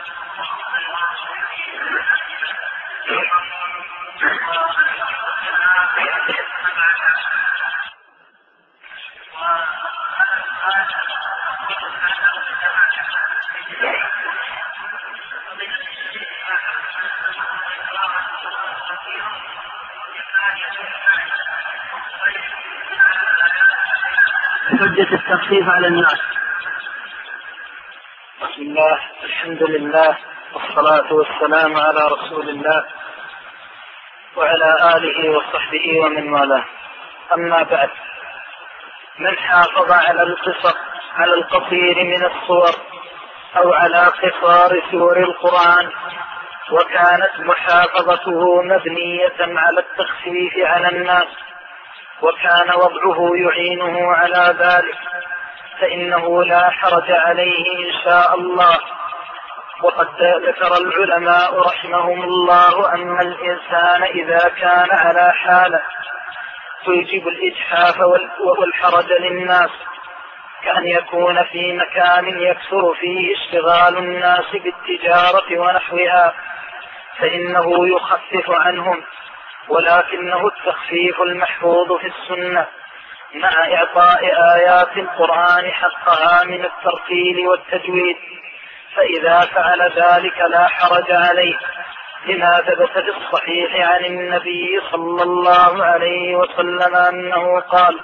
حجة التخفيف على الناس. بسم الله، الحمد لله، والصلاة والسلام على رسول الله وعلى آله وصحبه ومن والاه. أما بعد، من حافظ على القصير من الصور أو على قصار سور القرآن وكانت محافظته مبنية على التخفيف على الناس وكان وضعه يعينه على ذلك فإنه لا حرج عليه إن شاء الله. وقد ذكر العلماء رحمهم الله أن الإنسان إذا كان على حالة توجب الإجحاف والحرج للناس كأن يكون في مكان يكثر فيه اشتغال الناس بالتجارة ونحوها فإنه يخفف عنهم، ولكنه التخفيف المحفوظ في السنة مع إعطاء آيات القرآن حقها من الترتيل والتجويد، فإذا فعل ذلك لا حرج عليه، لما ثبت في الصحيح عن النبي صلى الله عليه وسلم أنه قال: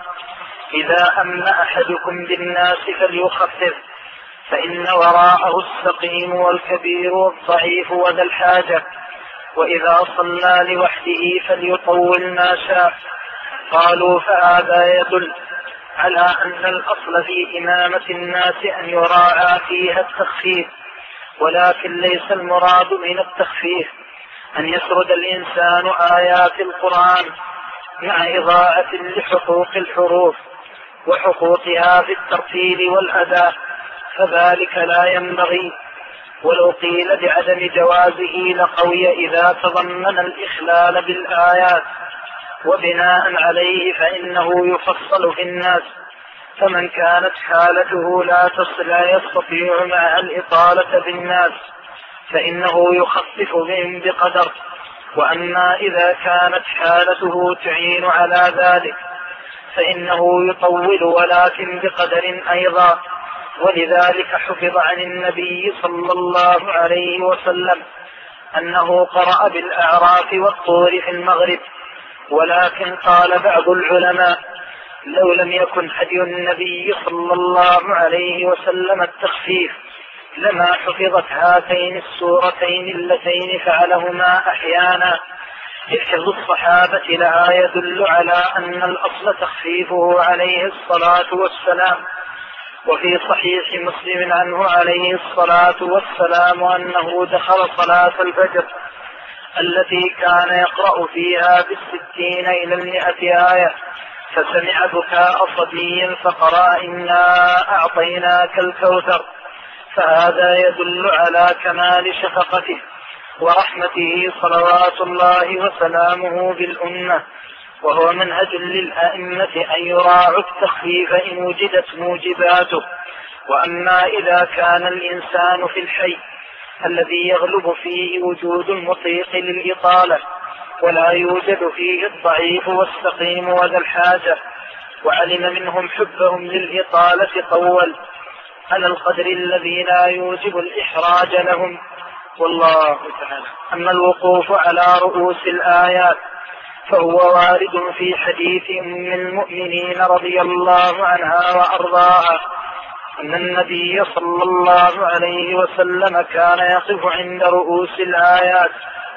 إذا أمن أحدكم بالناس فليخفف، فإن وراءه السقيم والكبير والضعيف وذا الحاجة، وإذا صلى لوحده فليطول ما شاء. قالوا: فهذا يدل على أن الأصل في إمامة الناس أن يراعى فيها التخفيف، ولكن ليس المراد من التخفيف أن يسرد الإنسان آيات القرآن مع إضاعة لحقوق الحروف وحقوقها في الترتيل والأداء، فذلك لا ينبغي. ولو قيل بعدم جوازه لقوي إذا تضمن الإخلال بالآيات، وبناء عليه فإنه يفصل في الناس، فمن كانت حالته لا يستطيع مع الإطالة بالناس فإنه يخفف بهم بقدر. وأما إذا كانت حالته تعين على ذلك فإنه يطول ولكن بقدر أيضا. ولذلك حفظ عن النبي صلى الله عليه وسلم أنه قرأ بالأعراف والطور في المغرب، ولكن قال بعض العلماء: لو لم يكن هدي النبي صلى الله عليه وسلم التخفيف لما حفظت هاتين السورتين اللتين فعلهما أحيانا، إذ حفظ الصحابة لها يدل على أن الأصل تخفيفه عليه الصلاة والسلام. وفي صحيح مسلم عنه عليه الصلاة والسلام أنه دخل صلاة الفجر التي كان يقرأ فيها ب60 إلى 100 آية، فسمع بكاء صبي فقرأ: إنا أعطيناك الكوثر. فهذا يدل على كمال شفقته ورحمته صلوات الله وسلامه بالأمة، وهو منهج للأئمة أن يراعوا التخفيف إن وجدت موجباته. وأما إذا كان الإنسان في الحي الذي يغلب فيه وجود المطيق للإطالة ولا يوجد فيه الضعيف والسقيم وذا الحاجة، وعلم منهم حبهم للإطالة، طول على القدر الذي لا يوجب الإحراج لهم، والله تعالى. أما الوقوف على رؤوس الآيات فهو وارد في حديث أم المؤمنين رضي الله عنها وأرضاها أن النبي صلى الله عليه وسلم كان يقف عند رؤوس الآيات،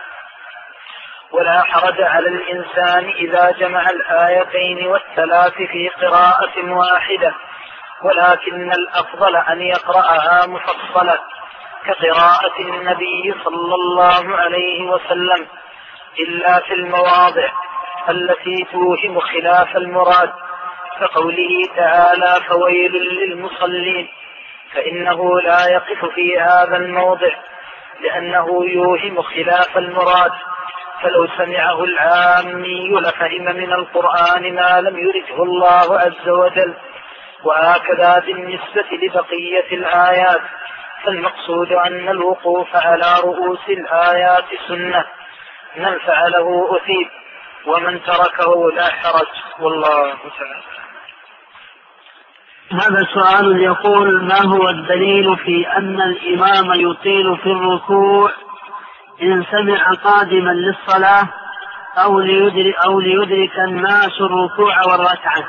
ولا حرج على الإنسان إذا جمع الآيتين والثلاث في قراءة واحدة، ولكن الأفضل أن يقرأها مفصلة كقراءة النبي صلى الله عليه وسلم، إلا في المواضع التي توهم خلاف المراد، كقوله تعالى: فويل للمصلين، فإنه لا يقف في هذا الموضع لأنه يوهم خلاف المراد، فلو سمعه العامي لفهم من القرآن ما لم يرده الله عز وجل. وهكذا بالنسبة لبقية الآيات، فالمقصود أن الوقوف على رؤوس الآيات سنة، من فعله أثيب ومن تركه لا حرج، والله تعالى. هذا سؤال يقول: ما هو الدليل في أن الإمام يطيل في الركوع إن سمع قادما للصلاة أو ليدرك الناس الركوع والركعة؟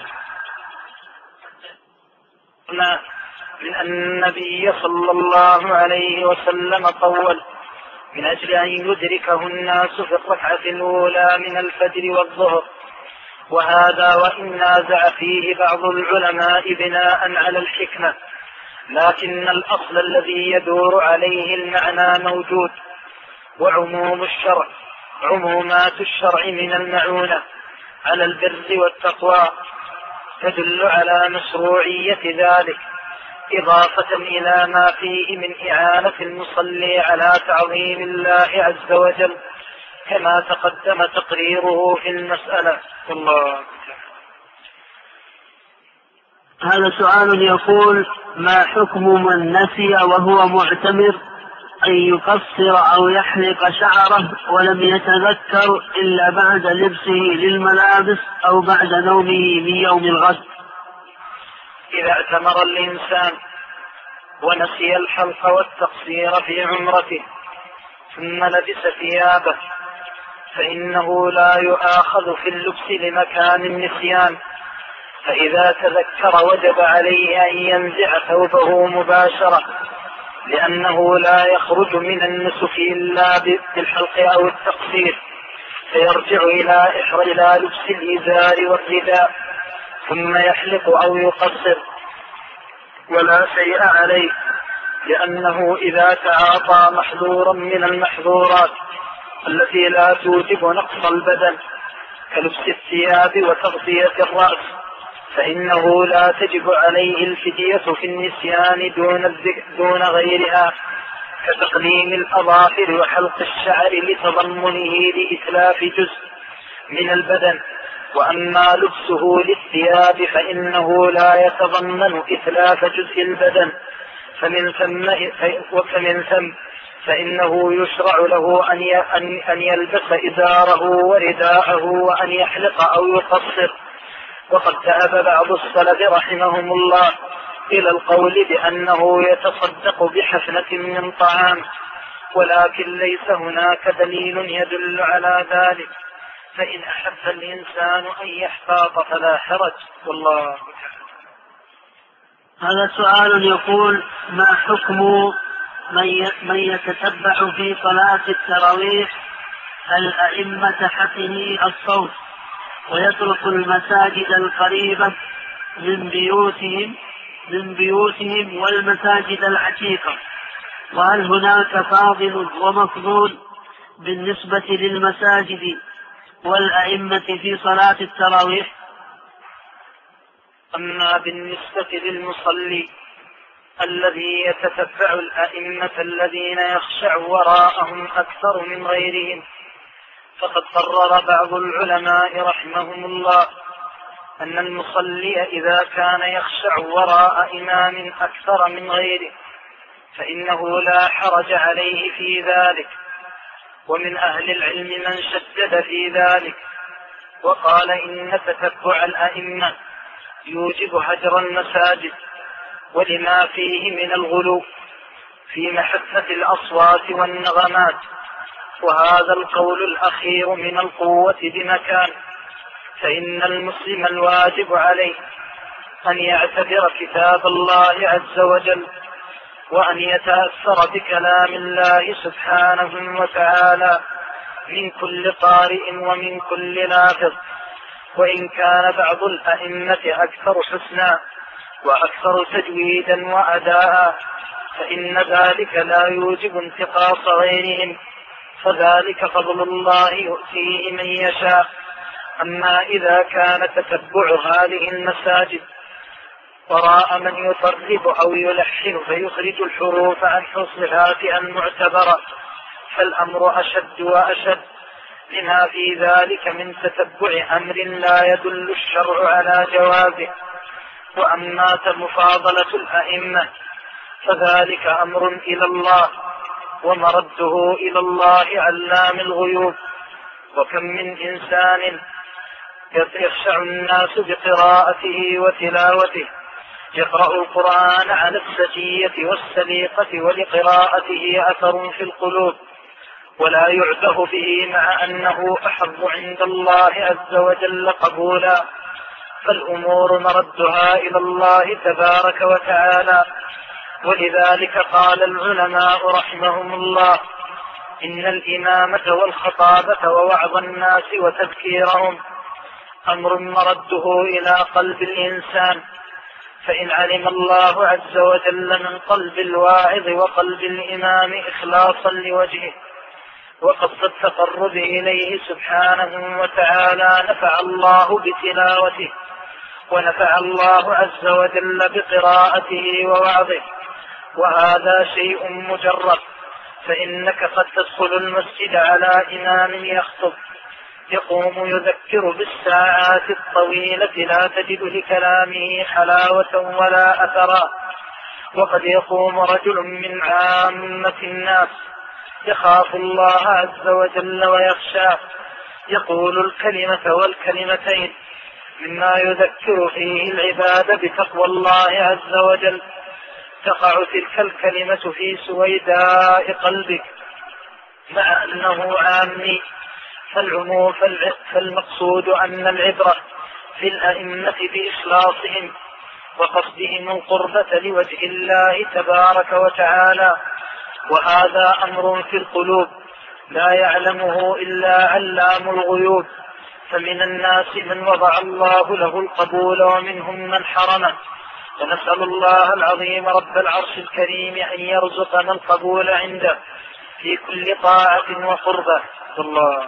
من أن النبي صلى الله عليه وسلم طول من أجل أن يدركه الناس في الركعة الأولى من الفجر والظهر، وهذا وإن نازع فيه بعض العلماء بناء على الحكمة، لكن الأصل الذي يدور عليه المعنى موجود. عمومات الشرع من المعونة على البر والتقوى تدل على مشروعية ذلك، إضافة إلى ما فيه من إعانة المصلي على تعظيم الله عز وجل، كما تقدم تقريره في المسألة. الله. هذا سؤال يقول: ما حكم من نسي وهو معتمر أن يقصر أو يحلق شعره ولم يتذكر إلا بعد لبسه للملابس أو بعد نومه من يوم الغد؟ إذا اعتمر الإنسان ونسي الحلق والتقصير في عمرته ثم لبس ثيابه فإنه لا يؤاخذ في اللبس لمكان النسيان، فإذا تذكر وجب عليه أن ينزع ثوبه مباشرة، لأنه لا يخرج من النسك إلا بالحلق أو التقصير، فيرجع إلى لبس الإزار والرداء ثم يحلق أو يقصر ولا شيء عليه، لأنه إذا تعاطى محظورا من المحظورات التي لا توجب نقص البدن كلبس الثياب وتغطية الرأس فإنه لا تجب عليه الفدية في النسيان دون غيرها، كتقليم الأظافر وحلق الشعر لتضمنه لإتلاف جزء من البدن. وأما لبسه للثياب فإنه لا يتضمن إتلاف جزء البدن، فمن ثم فإنه يشرع له أن يلبس إزاره ورداءه وأن يحلق أو يقصر. وقد ذهب بعض السلف رحمهم الله إلى القول بأنه يتصدق بحفنة من طعام، ولكن ليس هناك دليل يدل على ذلك، فإن أحب الإنسان أن يحتاط فلا حرج، والله. هذا سؤال يقول: ما حكم من يتتبع في صلاة التراويح الأئمة حسني الصوت ويترك المساجد القريبة من بيوتهم والمساجد العتيقة؟ وهل هناك فاضل ومفضول بالنسبة للمساجد والأئمة في صلاة التراويح؟ أما بالنسبة للمصلي الذي يتتبع الأئمة الذين يخشع وراءهم أكثر من غيرهم، فقد قرر بعض العلماء رحمهم الله أن المصلي إذا كان يخشع وراء إمام أكثر من غيره فإنه لا حرج عليه في ذلك. ومن أهل العلم من شدد في ذلك وقال إن تتبع الأئمة يوجب هجر المساجد ولما فيه من الغلو في محبة الأصوات والنغمات، وهذا القول الأخير من القوة بمكان، فإن المسلم الواجب عليه أن يعتبر كتاب الله عز وجل وأن يتأثر بكلام الله سبحانه وتعالى من كل قارئ ومن كل لافظ. وإن كان بعض الأئمة أكثر حسنا وأكثر تجويدا وأداء فإن ذلك لا يوجب انتقاص غيرهم، فذلك فضل الله يؤتيه من يشاء. أما إذا كان تتبع هذه المساجد وراء من يطرب أو يلحن فيخرج الحروف عن حصرها المعتبرة فالأمر أشد وأشد، لما في ذلك من تتبع أمر لا يدل الشرع على جوازه. وأما مفاضلة الأئمة فذلك أمر إلى الله، ومرده إلى الله علام الغيوب. وكم من إنسان يخشع الناس بقراءته وتلاوته، يقرأ القرآن على السجية والسليقة، ولقراءته أثر في القلوب، ولا يعته به، مع أنه أحظ عند الله عز وجل قبولا. فالأمور مردها إلى الله تبارك وتعالى. ولذلك قال العلماء رحمهم الله: إن الإمامة والخطابة ووعظ الناس وتذكيرهم أمر مرده إلى قلب الإنسان، فإن علم الله عز وجل من قلب الواعظ وقلب الإمام إخلاصا لوجهه وقصد التقرب إليه سبحانه وتعالى، نفع الله بتلاوته، ونفع الله عز وجل بقراءته ووعظه. وهذا شيء مجرد، فإنك قد تدخل المسجد على إمام يخطب يقوم يذكر بالساعات الطويلة لا تجد لكلامه حلاوة ولا أثرا، وقد يقوم رجل من عامة الناس يخاف الله عز وجل ويخشاه، يقول الكلمة والكلمتين مما يذكر فيه العباد بتقوى الله عز وجل، تقع تلك الكلمة في سويداء قلبك مع أنه عامي. فالمقصود أن العبرة في الأئمة بإخلاصهم وقصدهم القربة لوجه الله تبارك وتعالى، وهذا أمر في القلوب لا يعلمه إلا علام الغيوب. فمن الناس من وضع الله له القبول ومنهم من حرمه، ونسأل الله العظيم رب العرش الكريم أن يرزقنا القبول عنده في كل طاعة وقربة. والله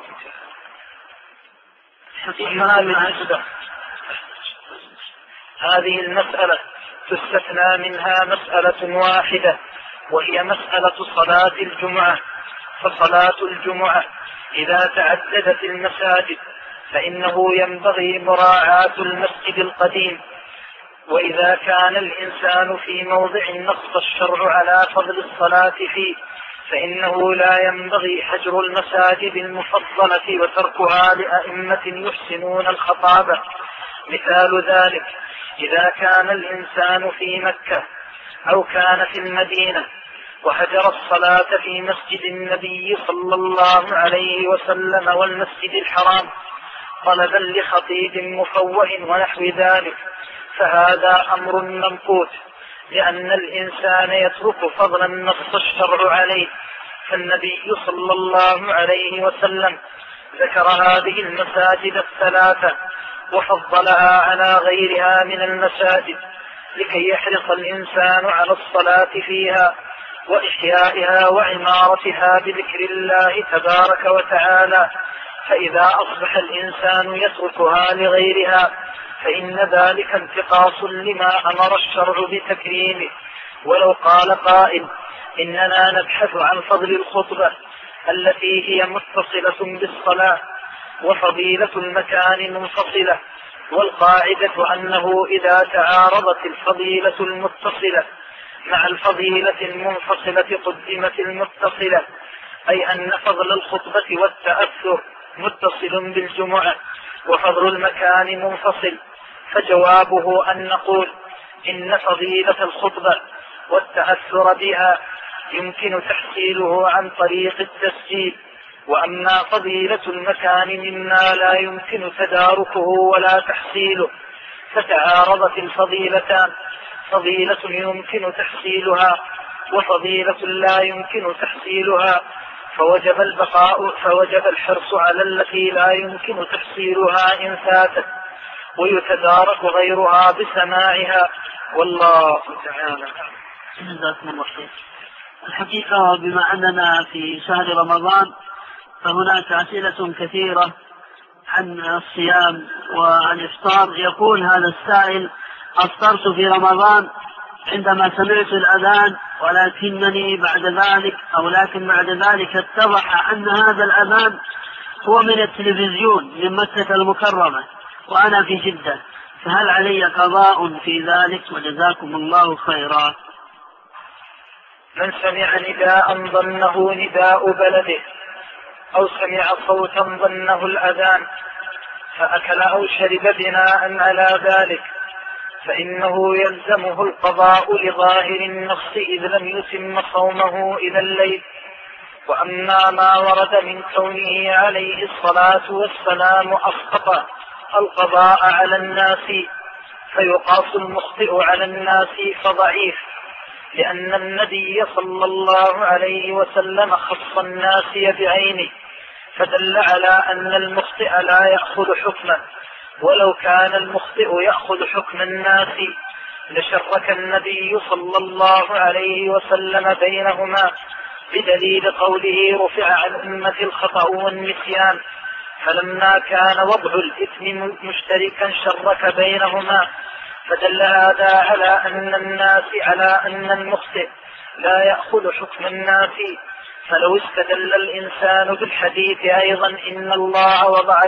هذه المسألة تستثنى منها مسألة واحدة، وهي مسألة صلاة الجمعة. فصلاة الجمعة إذا تعددت المساجد فإنه ينبغي مراعاة المسجد القديم، وإذا كان الإنسان في موضع نص الشرع على فضل الصلاة فيه فإنه لا ينبغي حجر المساجد المفضلة وتركها لأئمة يحسنون الخطابة. مثال ذلك: إذا كان الإنسان في مكة أو كان في المدينة وهجر الصلاة في مسجد النبي صلى الله عليه وسلم والمسجد الحرام طلبا لخطيب مفوه ونحو ذلك، فهذا أمر ممقوت، لأن الإنسان يترك فضلا نص الشرع عليه. فالنبي صلى الله عليه وسلم ذكر هذه المساجد الثلاثة وفضلها على غيرها من المساجد لكي يحرص الإنسان على الصلاة فيها وإحيائها وعمارتها بذكر الله تبارك وتعالى. فإذا أصبح الإنسان يتركها لغيرها فإن ذلك انتقاص لما أمر الشرع بتكريمه. ولو قال قائل: إننا نبحث عن فضل الخطبة التي هي متصلة بالصلاة وفضيلة المكان منفصلة، والقاعدة أنه إذا تعارضت الفضيلة المتصلة مع الفضيلة المنفصلة قدمت المتصلة، أي أن فضل الخطبة والتأثر متصل بالجمعة وفضل المكان منفصل. فجوابه أن نقول إن فضيلة الخطبة والتأثر بها يمكن تحصيله عن طريق التسجيل، وأما فضيلة المكان مما لا يمكن تداركه ولا تحصيله. فتعارضت الفضيلتان، فضيلة يمكن تحصيلها وفضيلة لا يمكن تحصيلها، فوجب الحرص على التي لا يمكن تحصيلها إن فاتت، ويتدارك غيرها بسماعها. والله تعالى. الحقيقة بما أننا في شهر رمضان فهناك أسئلة كثيرة عن الصيام والإفطار. يقول هذا السائل: أفطرت في رمضان عندما سمعت الأذان، ولكن بعد ذلك اتضح أن هذا الأذان هو من التلفزيون من مكة المكرمة وأنا في جدة، فهل علي قضاء في ذلك؟ وجزاكم الله خيرا. من سمع نداء ظنه نداء بلده أو سمع صوتا ظنه الأذان فأكل أو شرب بناء على ذلك فإنه يلزمه القضاء لظاهر النص إذ لم يتم صومه إلى الليل. وأما ما ورد من كونه عليه الصلاة والسلام أسقط القضاء على الناس فيقاس المخطئ على الناس فضعيف، لأن النبي صلى الله عليه وسلم خص الناس بعينه فدل على أن المخطئ لا يأخذ حكمه، ولو كان المخطئ يأخذ حكم الناس لشرك النبي صلى الله عليه وسلم بينهما بدليل قوله رفع عن أمة الخطأ والنسيان، فلما كان وضع الإثم مشتركا شرك بينهما، فدل هذا على أن المخطئ لا يأخذ حكم الناس. فلو استدل الإنسان بالحديث أيضا إن الله وضع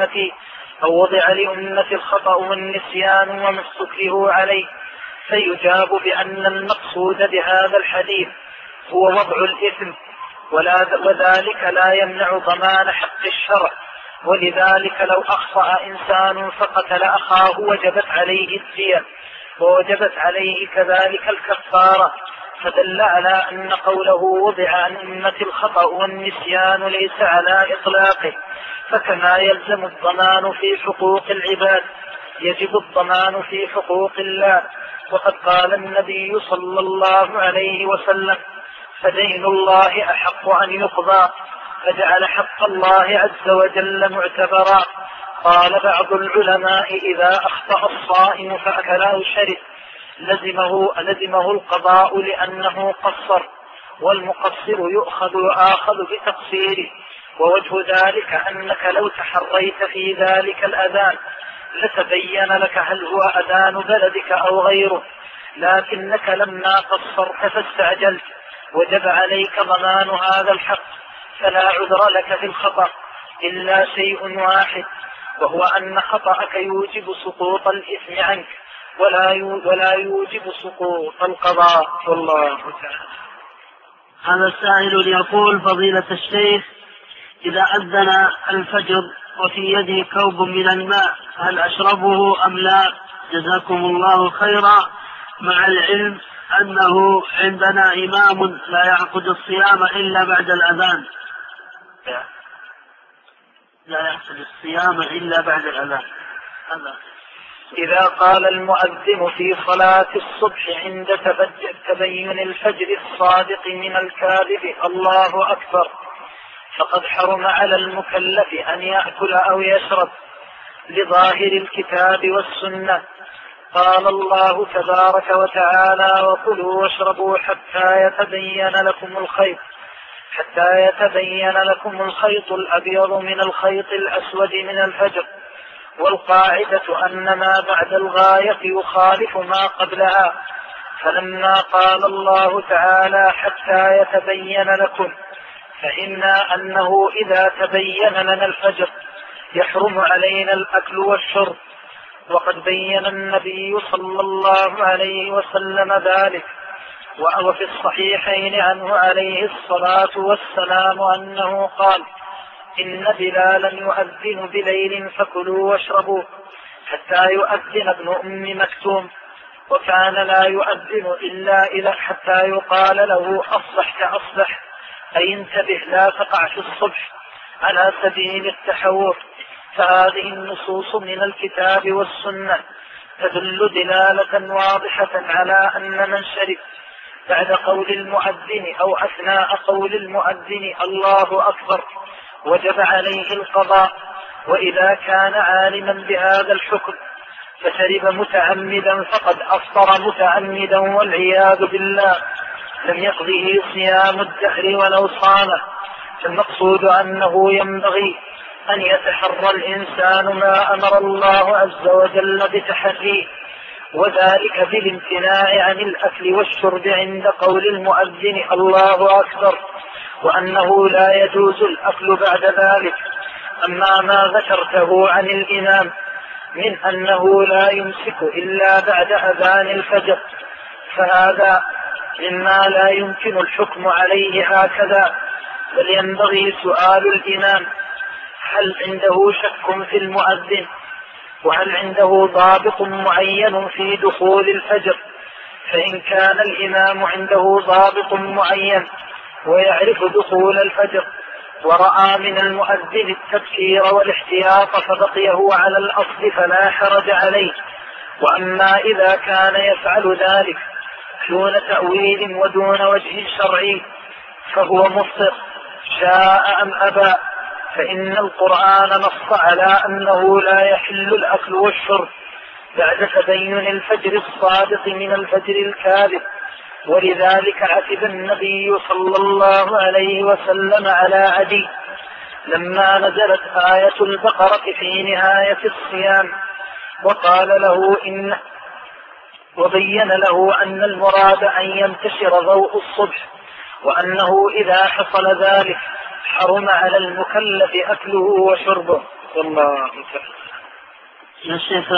لأمة الخطأ والنسيان وما استكره عليه، فيجاب بأن المقصود بهذا الحديث هو وضع الإثم، وذلك لا يمنع ضمان حق الشرع. ولذلك لو أخطأ إنسان فقتل أخاه وجبت عليه الدية ووجبت عليه كذلك الكفارة، فدل على أن قوله وضع عن أمة الخطأ والنسيان ليس على إطلاقه. فكما يلزم الضمان في حقوق العباد يجب الضمان في حقوق الله، وقد قال النبي صلى الله عليه وسلم فدين الله أحق أن يقضى، فجعل حق الله عز وجل معتبرا. قال بعض العلماء إذا أخطأ الصائم فأكل أو شرب لزمه القضاء لأنه قصر، والمقصر يؤخذ بتقصيره. ووجه ذلك أنك لو تحريت في ذلك الأذان لتبين لك هل هو أذان بلدك أو غيره، لكنك لما قصرت فاستعجلت وجب عليك ضمان هذا الحق، فلا عذر لك في الخطأ إلا شيء واحد، وهو أن خطأك يوجب سقوط الإثم عنك ولا يوجب سقوط القضاء، والله تعالى. هذا السائل يقول فضيلة الشيخ إذا أذن الفجر وفي يدي كوب من الماء هل أشربه أم لا؟ جزاكم الله خيرا، مع العلم أنه عندنا إمام لا يعقد الصيام إلا بعد الأذان. لا يعقد الصيام إلا بعد الأذان. إذا قال المؤذن في صلاة الصبح عند تبين الفجر الصادق من الكاذب الله أكبر، فقد حرم على المكلف أن يأكل أو يشرب لظاهر الكتاب والسنة. قال الله تبارك وتعالى وكلوا واشربوا حتى يتبين لكم الخيط الأبيض من الخيط الأسود من الفجر. والقاعدة أن ما بعد الغاية يخالف ما قبلها، فلما قال الله تعالى حتى يتبين لكم فإنا أنه إذا تبين لنا الفجر يحرم علينا الأكل والشرب، وقد بين النبي صلى الله عليه وسلم ذلك. وفي الصحيحين عنه عليه الصلاة والسلام أنه قال إن بلالا يؤذن بليل فكلوا واشربوا حتى يؤذن ابن أم مكتوم، وكان لا يؤذن إلا حتى يقال له أصبح، أي انتبه لا تقع في الصبح، على سبيل التحور. فهذه النصوص من الكتاب والسنة تدل دلالة واضحة على أن من شرب بعد قول المؤذن أو أثناء قول المؤذن الله أكبر وجب عليه القضاء. وإذا كان عالما بهذا الحكم فشرب متعمدا فقد أفطر متعمدا والعياذ بالله، لم يقضه صيام الدهر ولو صامه. فالمقصود أنه ينبغي أن يتحرى الإنسان ما أمر الله عز وجل بتحريه، وذلك بالامتناع عن الأكل والشرب عند قول المؤذن الله أكبر، وأنه لا يجوز الأكل بعد ذلك. أما ما ذكرته عن الإمام من أنه لا يمسك إلا بعد أذان الفجر فهذا مما لا يمكن الحكم عليه هكذا، بل ينبغي سؤال الإمام: هل عنده شك في المؤذن؟ وهل عنده ضابط معين في دخول الفجر؟ فإن كان الإمام عنده ضابط معين ويعرف دخول الفجر ورأى من المؤذن التبكير والاحتياط فبقي هو على الأصل فلا حرج عليه. وأما إذا كان يفعل ذلك دون تأويل ودون وجه شرعي فهو مفطر شاء أم أبى، فإن القرآن نص على أنه لا يحل الأكل والشرب بعد تبين الفجر الصادق من الفجر الكاذب. ولذلك عتب النبي صلى الله عليه وسلم على عدي لما نزلت آية البقرة في نهاية الصيام وقال له وبين له أن المراد أن ينتشر ضوء الصبح، وأنه إذا حصل ذلك حرم على المكلف أكله وشربه. والله يا شيخ،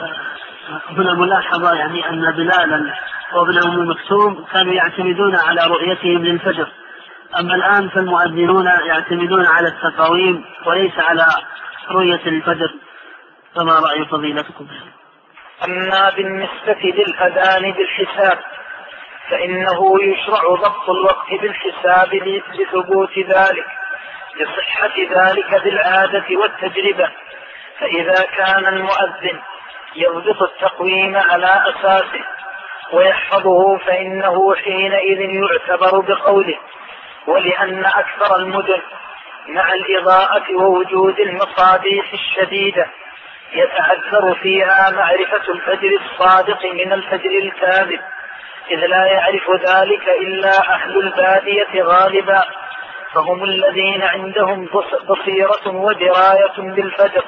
هنا ملاحظة يعني أن بلالا وابن أم مكتوم كانوا يعتمدون على رؤيتهم للفجر، أما الآن فالمؤذنون يعتمدون على التقاويم وليس على رؤية الفجر، فما رأي فضيلتكم؟ أما بالنسبة للأذان بالحساب فإنه يشرع ضبط الوقت بالحساب لثبوت ذلك، لصحة ذلك بالعادة والتجربة. فإذا كان المؤذن يضبط التقويم على أساسه ويحفظه فإنه حينئذ يعتبر بقوله. ولأن أكثر المدن مع الإضاءة ووجود المصابيح الشديدة يتعذر فيها معرفة الفجر الصادق من الفجر الكاذب، إذ لا يعرف ذلك إلا أهل البادية غالبا، فهم الذين عندهم بصيرة ودراية بالفجر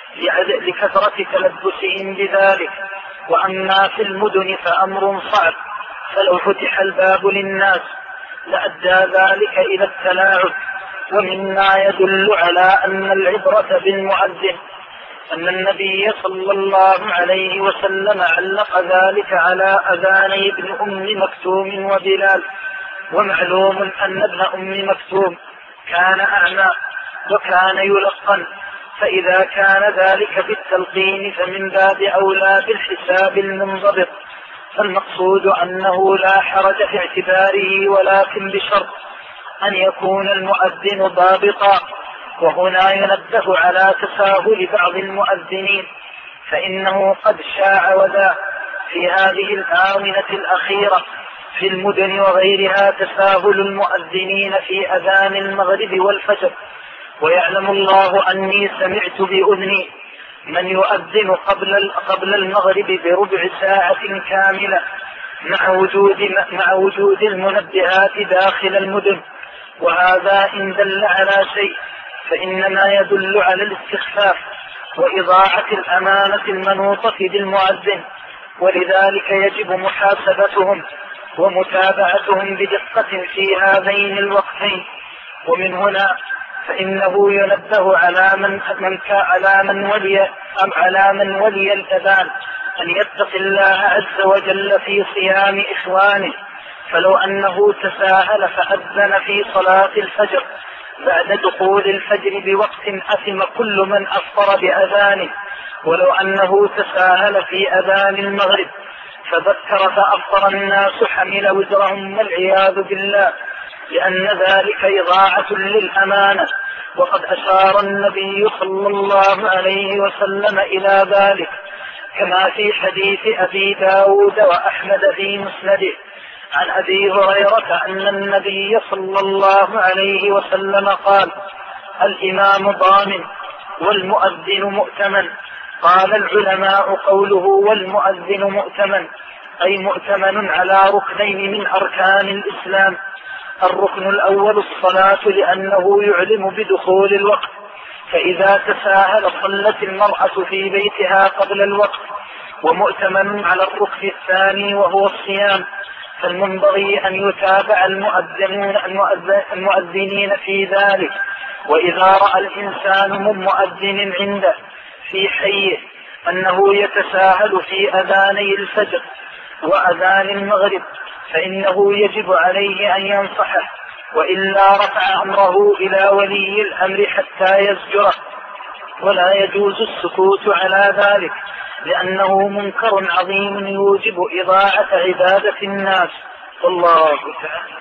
لكثرة تلبسهم بذلك. وأما في المدن فأمر صعب، فلو فتح الباب للناس لأدى ذلك إلى التلاعب. ومما يدل على أن العبرة بالمؤذن أن النبي صلى الله عليه وسلم علق ذلك على أذاني ابن أم مكتوم وبلال. ومعلوم أن ابن أم مكتوم كان أعمى وكان يلقن، فإذا كان ذلك بالتلقين فمن باب أولى بالحساب المنضبط. فالمقصود أنه لا حرج في اعتباره، ولكن بشرط أن يكون المؤذن ضابطا. وهنا ينبه على تساهل بعض المؤذنين، فإنه قد شاع وذا في هذه الآونة الأخيرة في المدن وغيرها تساهل المؤذنين في أذان المغرب والفجر. ويعلم الله أني سمعت بأذني من يؤذن قبل المغرب بربع ساعة كاملة مع وجود المنبهات داخل المدن. وهذا إن دل على شيء فإنما يدل على الاستخفاف وإضاعة الأمانة المنوطة بالمؤذن، ولذلك يجب محاسبتهم ومتابعتهم بدقة في هذين الوقتين. ومن هنا فإنه ينبه على من ولي الأذان أن يتق الله عز وجل في صيام إخوانه، فلو أنه تساهل فأذن في صلاة الفجر بعد دخول الفجر بوقت أثم كل من أفطر بأذانه، ولو أنه تساهل في أذان المغرب فذكر فأفطر الناس حمل وزرهم والعياذ بالله، لأن ذلك إضاعة للأمانة. وقد أشار النبي صلى الله عليه وسلم إلى ذلك كما في حديث أبي داود وأحمد في مسنده عن أبي هريرة أن النبي صلى الله عليه وسلم قال: الإمام ضامن والمؤذن مؤتمن. قال العلماء قوله والمؤذن مؤتمن أي مؤتمن على ركنين من أركان الإسلام. الركن الأول الصلاة لأنه يعلم بدخول الوقت، فإذا تساهل صلت المرأة في بيتها قبل الوقت. ومؤتمن على الركن الثاني وهو الصيام، فالمنبغي أن يتابع المؤذنين في ذلك. وإذا رأى الإنسان من مؤذن عنده في حيه أنه يتساهل في أذاني الفجر وأذان المغرب فإنه يجب عليه أن ينصحه، وإلا رفع أمره إلى ولي الأمر حتى يزجره، ولا يجوز السكوت على ذلك لأنه منكر عظيم يوجب إضاعة عبادة الناس. والله تعالى.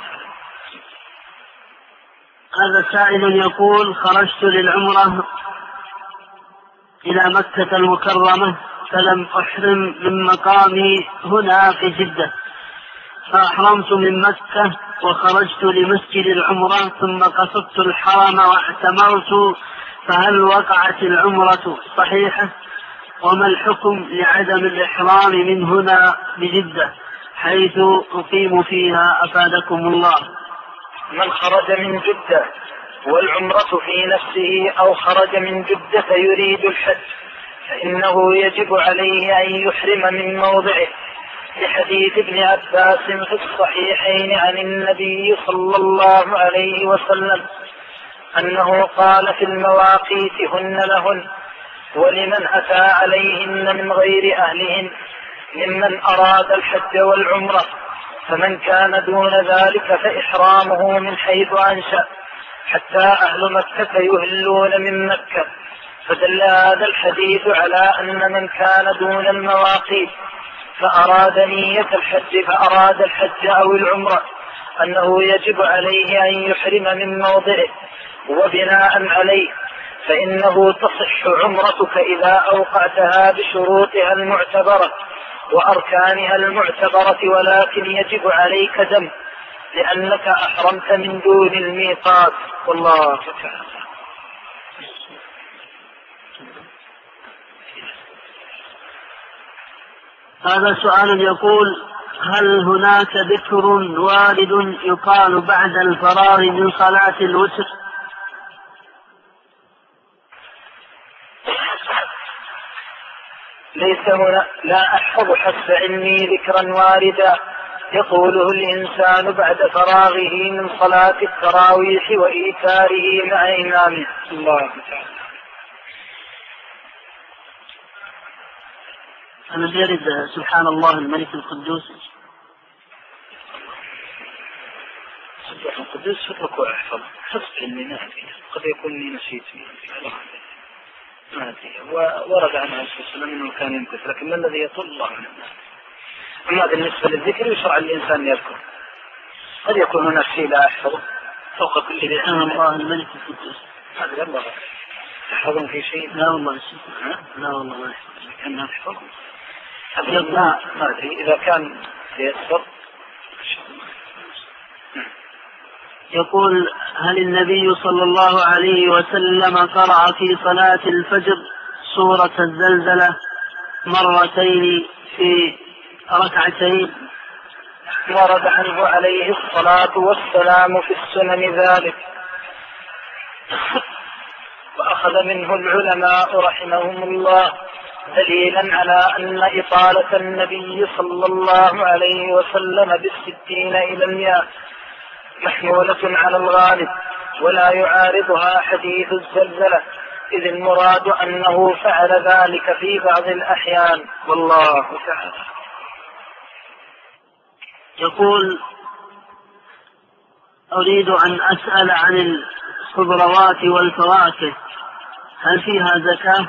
هذا سائل يقول: خرجت للعمرة إلى مكة المكرمة فلم أحرم من مقامي هنا في جدة، فأحرمت من مكة وخرجت لمسجد العمرة ثم قصدت الحرم واعتمرت، فهل وقعت العمرة صحيحة؟ وما الحكم لعدم الإحرام من هنا بجدة حيث أقيم فيها أفادكم الله؟ من خرج من جدة والعمرة في نفسه أو خرج من جدة يريد الحج فإنه يجب عليه أن يحرم من موضعه، لحديث ابن عباس في الصحيحين عن النبي صلى الله عليه وسلم أنه قال في المواقيت هن لهن ولمن أتى عليهن من غير أهلهن ممن أراد الحج والعمرة، فمن كان دون ذلك فإحرامه من حيث أنشأ حتى أهل مكة يهلون من مكة. فدل هذا الحديث على أن من كان دون المواقيت فأراد نية الحج أو العمرة أنه يجب عليه أن يحرم من موضعه، وبناء عليه فإنه تصح عمرتك إذا أوقعتها بشروطها المعتبرة وأركانها المعتبرة، ولكن يجب عليك دم لأنك أحرمت من دون الميقات. والله تعالى. هذا سؤال يقول: هل هناك ذكر وارد يقال بعد الفراغ من صلاة الوتر؟ ليس هنا، لا أحفظ حسب علمي ذكرا واردا يقوله الإنسان بعد فراغه من صلاة التراويح وإيثاره مع إمامه. الله تعالى. أنا يرد سبحان الله الملك القدوس. سبحان القدوس في الركوع أحفظ حسب علمي ما أدري، قد يكونني نسيت ما أدري. ورد عنه عليه الصلاة والسلام أنه كان يمكث، لكن ما الذي يطول الله عنه. أما بالنسبة للذكر يشرع الإنسان يذكر، قد يكون هناك شيء لا أحفظه فوق كل ذي. سبحان الله الملك القدوس. هذا يلا تحفظون في شيء؟ لا والله لا والله ما كان أحفظه. ما أدري إذا كان يسر. يقول: هل النبي صلى الله عليه وسلم قرأ في صلاة الفجر سورة الزلزلة مرتين في ركعتين؟ ورد عنه عليه الصلاة والسلام في السنن ذلك، وأخذ منه العلماء رحمهم الله دليلا على أن إطالة النبي صلى الله عليه وسلم بالستين إلى 100 محمولة على الغالب، ولا يعارضها حديث الزلزلة، إذ المراد أنه فعل ذلك في بعض الأحيان. والله تعالى. يقول: أريد أن أسأل عن الخضروات والفواكه، هل فيها زكاة؟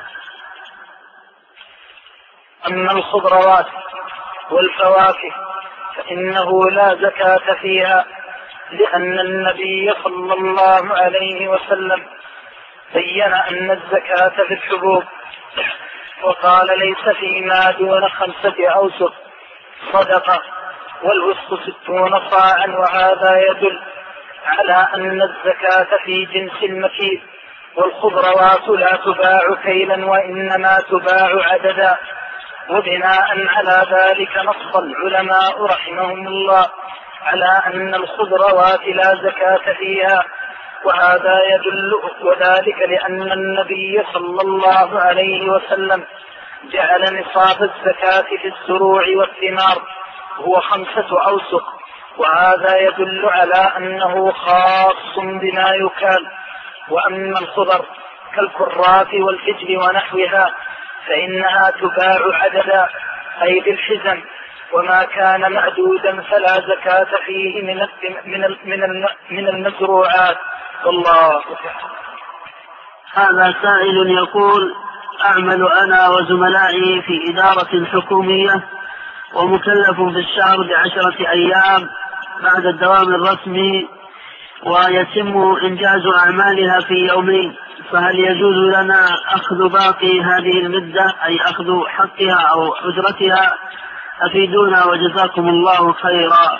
أما الخضروات والفواكه فإنه لا زكاة فيها، لأن النبي صلى الله عليه وسلم بين أن الزكاة في الحبوب، وقال: ليس فيما دون 5 أوسق صدقة، والوسق 60 صاعا، وهذا يدل على أن الزكاة في جنس المكيل، والخضروات لا تباع كيلا وإنما تباع عددا. وبناء على ذلك نص العلماء رحمهم الله على أن الخضروات لا زكاة فيها، وهذا يدل وذلك لأن النبي صلى الله عليه وسلم جعل نصاب الزكاة في الزروع والثمار هو 5 أوسق، وهذا يدل على أنه خاص بما يكال. وأما الخضر كالكرات والفجل ونحوها فإنها تباع عددا، أي بالحزم، وما كان معدودا فلا زكاة فيه من المزروعات. والله تعالى. هذا سائل يقول: أعمل أنا وزملائي في إدارة حكومية ومكلف في الشهر ب10 أيام بعد الدوام الرسمي، ويتم إنجاز أعمالها في يومين، فهل يجوز لنا أخذ باقي هذه المدة، أي أخذ حقها أو أجرتها؟ أفيدونا وجزاكم الله خيرا.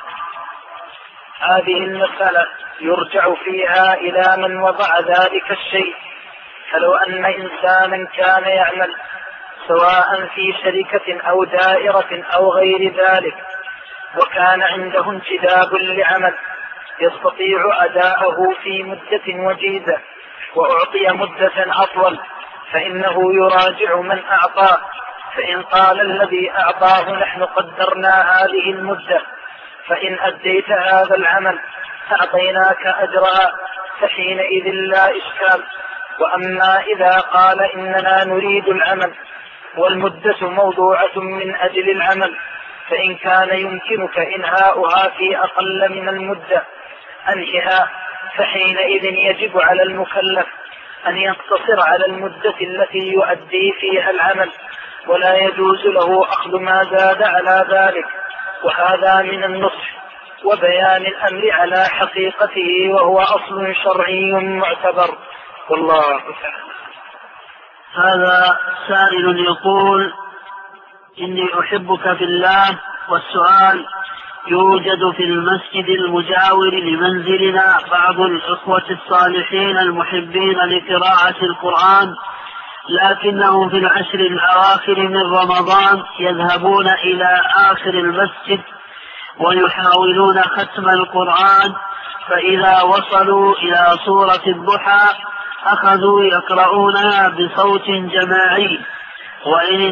هذه المسألة يرجع فيها إلى من وضع ذلك الشيء. فلو أن إنسانا كان يعمل سواء في شركة أو دائرة أو غير ذلك، وكان عنده انتداب لعمل يستطيع أداءه في مدة وجيزة وأعطي مدة أطول، فإنه يراجع من أعطاه. فإن قال الذي أعطاه: نحن قدرنا هذه المدة، فإن أديت هذا العمل أعطيناك أجرها، فحينئذ لا إشكال. وأما إذا قال: إننا نريد العمل والمدة موضوعة من أجل العمل، فإن كان يمكنك إنهاؤها في أقل من المدة أنهها، فحينئذ يجب على المكلف أن يقتصر على المدة التي يؤدي فيها العمل، ولا يجوز له أخذ ما زاد على ذلك. وهذا من النصح وبيان الأمر على حقيقته، وهو أصل شرعي معتبر. والله تعالى. هذا سائل يقول: إني أحبك في الله، والسؤال: يوجد في المسجد المجاور لمنزلنا بعض الإخوة الصالحين المحبين لقراءة القرآن، لكنهم في العشر الأواخر من رمضان يذهبون إلى آخر المسجد ويحاولون ختم القرآن، فإذا وصلوا إلى سورة الضحى أخذوا يقرؤونها بصوت جماعي، وإذا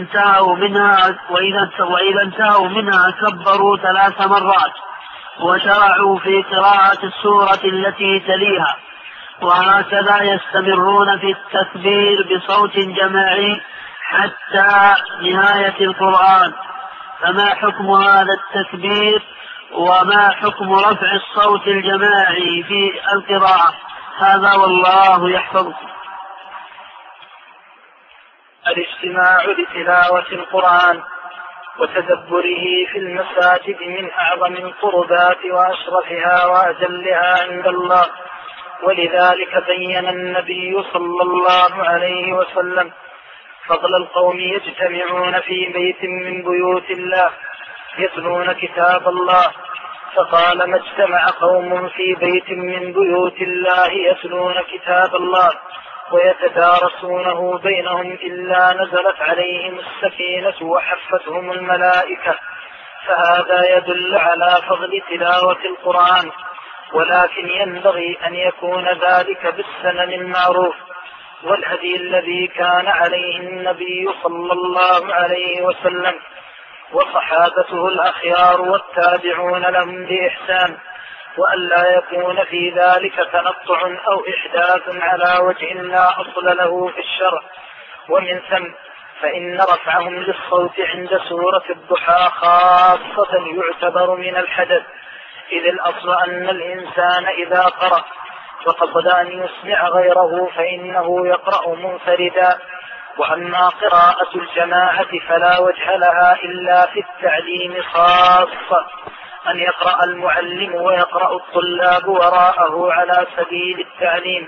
انتهوا منها كبروا 3 مرات وشرعوا في قراءة السورة التي تليها، وهكذا يستمرون في التكبير بصوت جماعي حتى نهاية القرآن. فما حكم هذا التكبير، وما حكم رفع الصوت الجماعي في القراءة؟ هذا والله يحفظكم. الاجتماع لتلاوة القرآن وتدبره في المساجد من أعظم القربات وأشرفها وأجلها عند الله، ولذلك بين النبي صلى الله عليه وسلم فضل القوم يجتمعون في بيت من بيوت الله يتلون كتاب الله، فقال: ما اجتمع قوم في بيت من بيوت الله يتلون كتاب الله ويتدارسونه بينهم إلا نزلت عليهم السكينة وحفتهم الملائكة. فهذا يدل على فضل تلاوة القرآن، ولكن ينبغي أن يكون ذلك بالسنن المعروف والهدي الذي كان عليه النبي صلى الله عليه وسلم وصحابته الأخيار والتابعون لهم بإحسان، وألا يكون في ذلك تنطع أو إحداث على وجه لا أصل له في الشرع. ومن ثم فإن رفعهم للصوت عند سورة الضحى خاصة يعتبر من الحدث، إذ الأصل أن الإنسان إذا قرأ وقصد أن يسمع غيره فإنه يقرأ منفردا. وأما قراءة الجماعة فلا وجه لها إلا في التعليم خاصة، أن يقرأ المعلم ويقرأ الطلاب وراءه على سبيل التعليم.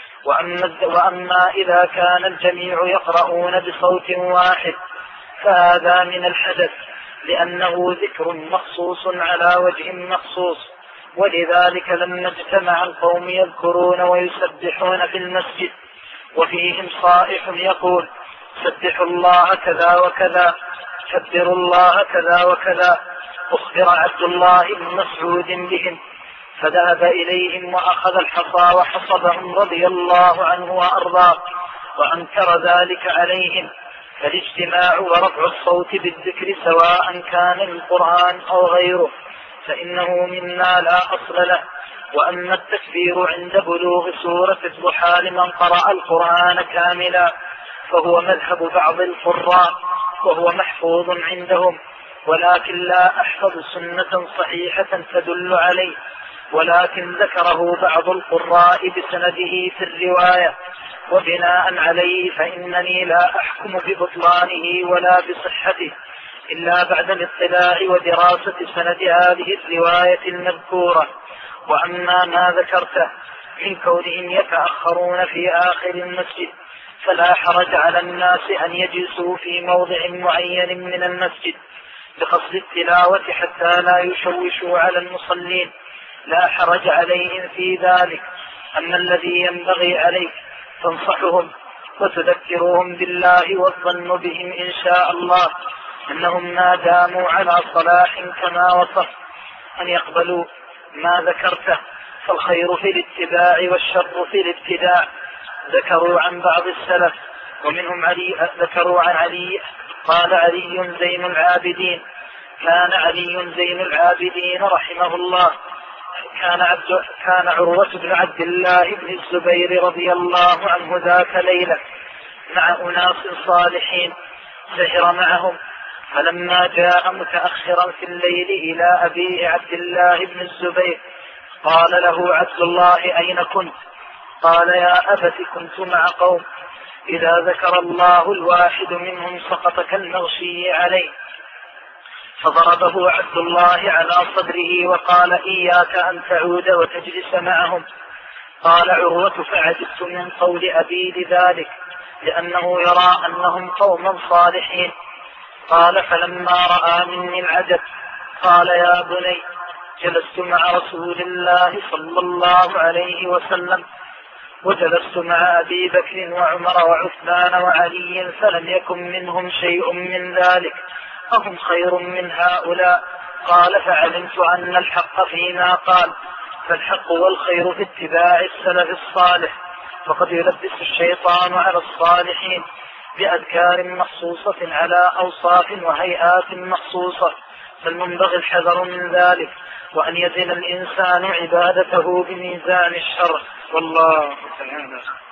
وأما إذا كان الجميع يقرؤون بصوت واحد فهذا من الحدث، لأنه ذكر مخصوص على وجه مخصوص. ولذلك لما اجتمع القوم يذكرون ويسبحون في المسجد وفيهم صائح يقول: سبحوا الله كذا وكذا، كبروا الله كذا وكذا، أخبر عبد الله بن مسعود بهم، فذهب إليهم وأخذ الحصى وحصبهم رضي الله عنه وأرضاه، وأنكر ذلك عليهم. فالاجتماع ورفع الصوت بالذكر سواء كان القرآن أو غيره فإنه مما لا أصل له. وأما التكبير عند بلوغ سورة الضحى لمن قرأ القرآن كاملا فهو مذهب بعض القراء وهو محفوظ عندهم، ولكن لا أحفظ سنة صحيحة تدل عليه، ولكن ذكره بعض القراء بسنده في الرواية، وبناء عليه فإنني لا أحكم ببطلانه ولا بصحته إلا بعد الاطلاع ودراسة سند هذه الرواية المذكورة. وأما ما ذكرته من كونهم يتأخرون في آخر المسجد فلا حرج على الناس أن يجلسوا في موضع معين من المسجد بقصد التلاوة حتى لا يشوشوا على المصلين، لا حرج عليهم في ذلك. أما الذي ينبغي عليك تنصحهم وتذكرهم بالله والظن بهم إن شاء الله أنهم ما داموا على صلاح كما وصف أن يقبلوا ما ذكرته، فالخير في الاتباع والشر في الابتداع. ذكروا عن بعض السلف ومنهم ذكروا عن علي قال علي زين العابدين، كان علي زين العابدين رحمه الله، كان عروة بن عبد الله بن الزبير رضي الله عنه ذات ليلة مع أناس صالحين سهر معهم، فلما جاء متأخرا في الليل إلى أبي عبد الله بن الزبير قال له عبد الله أين كنت؟ قال يا أبت كنت مع قوم إذا ذكر الله الواحد منهم سقط كالمغشي عليه، فضربه عبد الله على صدره وقال إياك أن تعود وتجلس معهم. قال عروة فعجبت من قول أبي لذلك لأنه يرى أنهم قوم صالحين. قال فلما رأى مني العجب قال يا بني جلست مع رسول الله صلى الله عليه وسلم وجلست مع أبي بكر وعمر وعثمان وعلي فلم يكن منهم شيء من ذلك، أهم خير من هؤلاء؟ قال فعلمت أن الحق فيما قال، فالحق والخير في اتباع السلف الصالح، فقد يلبس الشيطان على الصالحين بأذكار مخصوصة على أوصاف وهيئات مخصوصة، فالمنبغي الحذر من ذلك وأن يزن الإنسان عبادته بميزان الشرع. والله تعالى